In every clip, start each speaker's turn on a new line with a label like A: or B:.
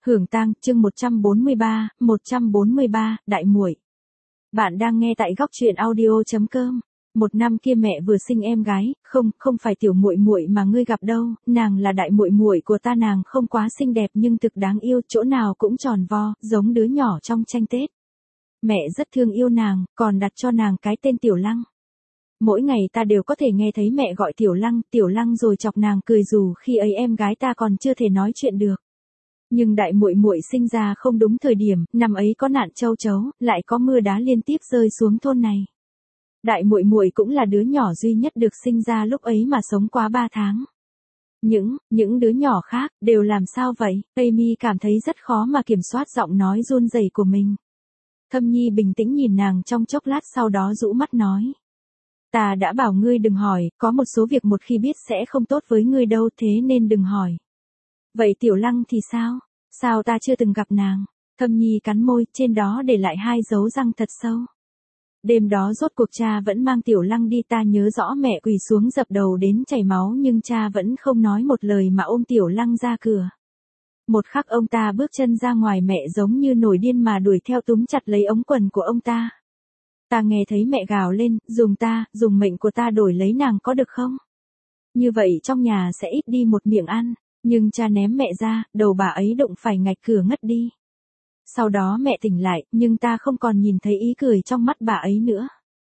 A: Hưởng tang, chương 143, đại muội. Bạn đang nghe tại góc truyện audio.com. Một năm kia mẹ vừa sinh em gái, không phải tiểu muội muội mà ngươi gặp đâu, nàng là đại muội muội của ta, nàng không quá xinh đẹp nhưng thực đáng yêu, chỗ nào cũng tròn vo, giống đứa nhỏ trong tranh Tết. Mẹ rất thương yêu nàng, còn đặt cho nàng cái tên Tiểu Lăng. Mỗi ngày ta đều có thể nghe thấy mẹ gọi Tiểu Lăng rồi chọc nàng cười dù khi ấy em gái ta còn chưa thể nói chuyện được. Nhưng đại muội muội sinh ra không đúng thời điểm, năm ấy có nạn châu chấu, lại có mưa đá liên tiếp rơi xuống thôn này. Đại muội muội cũng là đứa nhỏ duy nhất được sinh ra lúc ấy mà sống quá 3 tháng. Những đứa nhỏ khác đều làm sao vậy? Amy cảm thấy rất khó mà kiểm soát giọng nói run rẩy của mình. Thâm Nhi bình tĩnh nhìn nàng trong chốc lát sau đó rũ mắt nói. Ta đã bảo ngươi đừng hỏi, có một số việc một khi biết sẽ không tốt với ngươi đâu, thế nên đừng hỏi. Vậy Tiểu Lăng thì sao? Sao ta chưa từng gặp nàng? Thâm Nhi cắn môi, trên đó để lại 2 dấu răng thật sâu. Đêm đó rốt cuộc cha vẫn mang Tiểu Lăng đi, ta nhớ rõ mẹ quỳ xuống dập đầu đến chảy máu nhưng cha vẫn không nói một lời mà ôm Tiểu Lăng ra cửa. Một khắc ông ta bước chân ra ngoài, mẹ giống như nổi điên mà đuổi theo túm chặt lấy ống quần của ông ta. Ta nghe thấy mẹ gào lên, dùng mệnh của ta đổi lấy nàng có được không? Như vậy trong nhà sẽ ít đi một miệng ăn. Nhưng cha ném mẹ ra, đầu bà ấy đụng phải ngạch cửa ngất đi. Sau đó mẹ tỉnh lại, nhưng ta không còn nhìn thấy ý cười trong mắt bà ấy nữa.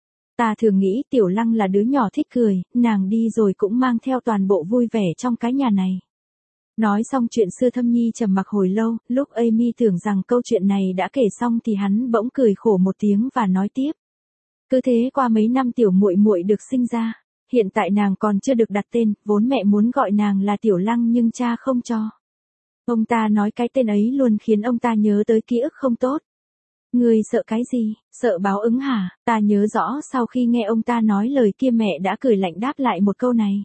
A: Ta thường nghĩ Tiểu Lăng là đứa nhỏ thích cười, nàng đi rồi cũng mang theo toàn bộ vui vẻ trong cái nhà này. Nói xong chuyện xưa Thâm Nhi trầm mặc hồi lâu, lúc Amy tưởng rằng câu chuyện này đã kể xong thì hắn bỗng cười khổ một tiếng và nói tiếp. Cứ thế qua mấy năm tiểu muội muội được sinh ra. Hiện tại nàng còn chưa được đặt tên, vốn mẹ muốn gọi nàng là Tiểu Lăng nhưng cha không cho. Ông ta nói cái tên ấy luôn khiến ông ta nhớ tới ký ức không tốt. Ngươi sợ cái gì? Sợ báo ứng hả? Ta nhớ rõ sau khi nghe ông ta nói lời kia mẹ đã cười lạnh đáp lại một câu này.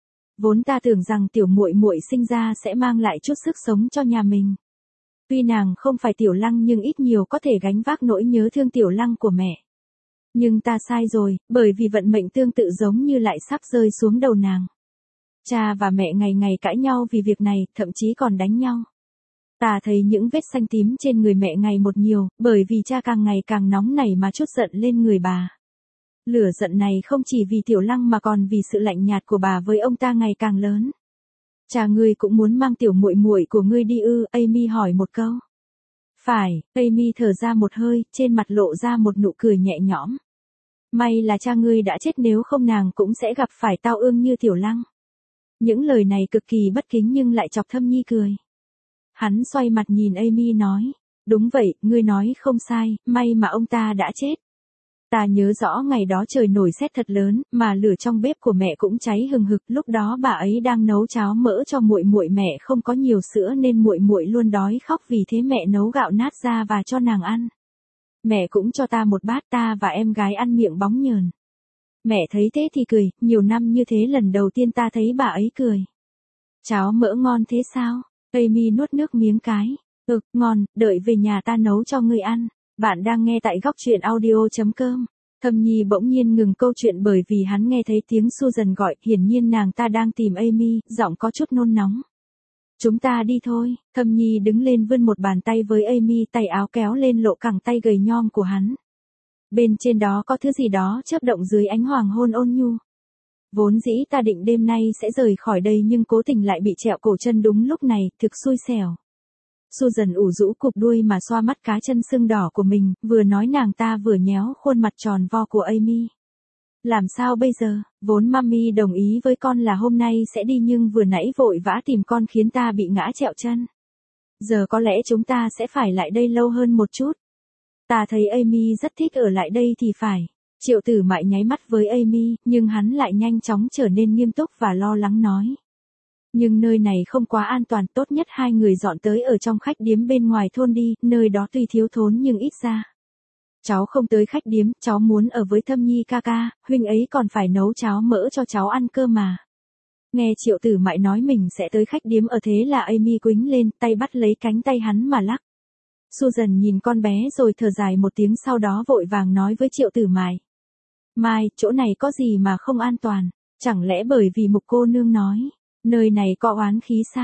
A: Vốn ta tưởng rằng tiểu muội muội sinh ra sẽ mang lại chút sức sống cho nhà mình. Tuy nàng không phải Tiểu Lăng nhưng ít nhiều có thể gánh vác nỗi nhớ thương Tiểu Lăng của mẹ. Nhưng ta sai rồi, bởi vì vận mệnh tương tự giống như lại sắp rơi xuống đầu nàng. Cha và mẹ ngày ngày cãi nhau vì việc này, thậm chí còn đánh nhau. Ta thấy những vết xanh tím trên người mẹ ngày một nhiều, bởi vì cha càng ngày càng nóng nảy mà trút giận lên người bà. Lửa giận này không chỉ vì Tiểu Lăng mà còn vì sự lạnh nhạt của bà với ông ta ngày càng lớn. Cha ngươi cũng muốn mang tiểu muội muội của ngươi đi ư? Amy hỏi một câu. Phải, Amy thở ra một hơi, trên mặt lộ ra một nụ cười nhẹ nhõm. May là cha ngươi đã chết, nếu không nàng cũng sẽ gặp phải tao ương như Tiểu Lăng. Những lời này cực kỳ bất kính nhưng lại chọc Thâm Nhi cười. Hắn xoay mặt nhìn Amy nói. Đúng vậy, ngươi nói không sai, may mà ông ta đã chết. Ta nhớ rõ ngày đó trời nổi sét thật lớn, mà lửa trong bếp của mẹ cũng cháy hừng hực, lúc đó bà ấy đang nấu cháo mỡ cho muội muội, mẹ không có nhiều sữa nên muội muội luôn đói khóc, vì thế mẹ nấu gạo nát ra và cho nàng ăn. Mẹ cũng cho ta một bát, ta và em gái ăn miệng bóng nhờn. Mẹ thấy thế thì cười, nhiều năm như thế lần đầu tiên ta thấy bà ấy cười. Cháo mỡ ngon thế sao? Amy nuốt nước miếng cái. Ngon, đợi về nhà ta nấu cho ngươi ăn. Bạn đang nghe tại góc truyện audio.com. Thâm Nhi bỗng nhiên ngừng câu chuyện bởi vì hắn nghe thấy tiếng Susan gọi, hiển nhiên nàng ta đang tìm Amy, giọng có chút nôn nóng. Chúng ta đi thôi. Thâm Nhi đứng lên vươn một bàn tay với Amy, tay áo kéo lên lộ cẳng tay gầy nhom của hắn. Bên trên đó có thứ gì đó chớp động dưới ánh hoàng hôn ôn nhu. Vốn dĩ ta định đêm nay sẽ rời khỏi đây nhưng cố tình lại bị trẹo cổ chân đúng lúc này, thực xui xẻo. Susan ủ rũ cụp đuôi mà xoa mắt cá chân sưng đỏ của mình, vừa nói nàng ta vừa nhéo khuôn mặt tròn vo của Amy. Làm sao bây giờ? Vốn mami đồng ý với con là hôm nay sẽ đi nhưng vừa nãy vội vã tìm con khiến ta bị ngã trẹo chân. Giờ có lẽ chúng ta sẽ phải lại đây lâu hơn một chút. Ta thấy Amy rất thích ở lại đây thì phải. Triệu Tử Mại nháy mắt với Amy, nhưng hắn lại nhanh chóng trở nên nghiêm túc và lo lắng nói. Nhưng nơi này không quá an toàn, tốt nhất hai người dọn tới ở trong khách điếm bên ngoài thôn đi, nơi đó tuy thiếu thốn nhưng ít ra. Cháu không tới khách điếm, cháu muốn ở với Thâm Nhi ca ca, huynh ấy còn phải nấu cháo mỡ cho cháu ăn cơ mà. Nghe Triệu Tử Mại nói mình sẽ tới khách điếm ở thế là Amy quĩnh lên, tay bắt lấy cánh tay hắn mà lắc. Susan nhìn con bé rồi thở dài một tiếng, sau đó vội vàng nói với Triệu Tử Mại. Mai, chỗ này có gì mà không an toàn, chẳng lẽ bởi vì Mục cô nương nói, nơi này có oán khí sao?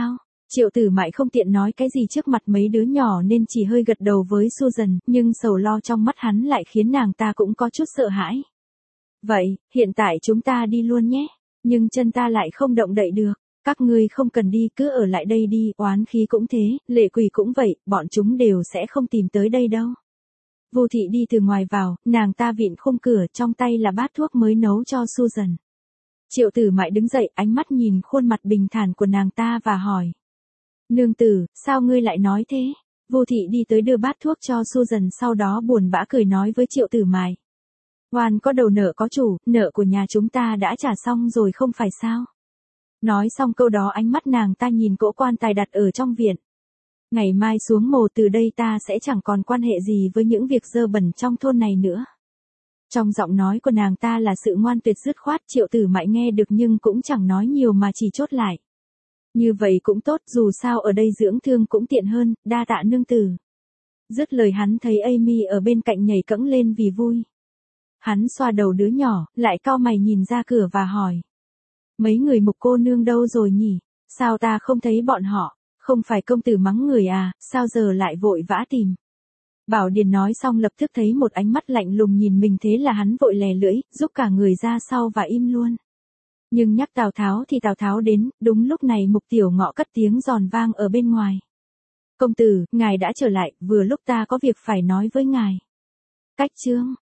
A: Triệu Tử Mại không tiện nói cái gì trước mặt mấy đứa nhỏ nên chỉ hơi gật đầu với Susan, nhưng sầu lo trong mắt hắn lại khiến nàng ta cũng có chút sợ hãi. Vậy, hiện tại chúng ta đi luôn nhé, nhưng chân ta lại không động đậy được. Các ngươi không cần đi, cứ ở lại đây đi, oán khí cũng thế, lệ quỷ cũng vậy, bọn chúng đều sẽ không tìm tới đây đâu. Vô Thị đi từ ngoài vào, nàng ta vịn khung cửa, trong tay là bát thuốc mới nấu cho Susan. Triệu Tử Mại đứng dậy, ánh mắt nhìn khuôn mặt bình thản của nàng ta và hỏi. Nương tử, sao ngươi lại nói thế? Vô Thị đi tới đưa bát thuốc cho Susan, sau đó buồn bã cười nói với Triệu Tử Mại. Oan có đầu nợ có chủ, nợ của nhà chúng ta đã trả xong rồi không phải sao? Nói xong câu đó ánh mắt nàng ta nhìn cỗ quan tài đặt ở trong viện. Ngày mai xuống mồ, từ đây ta sẽ chẳng còn quan hệ gì với những việc dơ bẩn trong thôn này nữa. Trong giọng nói của nàng ta là sự ngoan tuyệt dứt khoát. Triệu Tử Mại nghe được nhưng cũng chẳng nói nhiều mà chỉ chốt lại. Như vậy cũng tốt, dù sao ở đây dưỡng thương cũng tiện hơn, đa tạ nương tử. Dứt lời hắn thấy Amy ở bên cạnh nhảy cẫng lên vì vui. Hắn xoa đầu đứa nhỏ, lại cau mày nhìn ra cửa và hỏi. Mấy người Mục cô nương đâu rồi nhỉ? Sao ta không thấy bọn họ? Không phải công tử mắng người à, sao giờ lại vội vã tìm? Bảo Điền nói xong lập tức thấy một ánh mắt lạnh lùng nhìn mình, thế là hắn vội lè lưỡi, rút cả người ra sau và im luôn. Nhưng nhắc Tào Tháo thì Tào Tháo đến, đúng lúc này Mục Tiểu Ngọ cất tiếng giòn vang ở bên ngoài. Công tử, ngài đã trở lại, vừa lúc ta có việc phải nói với ngài. Cách chương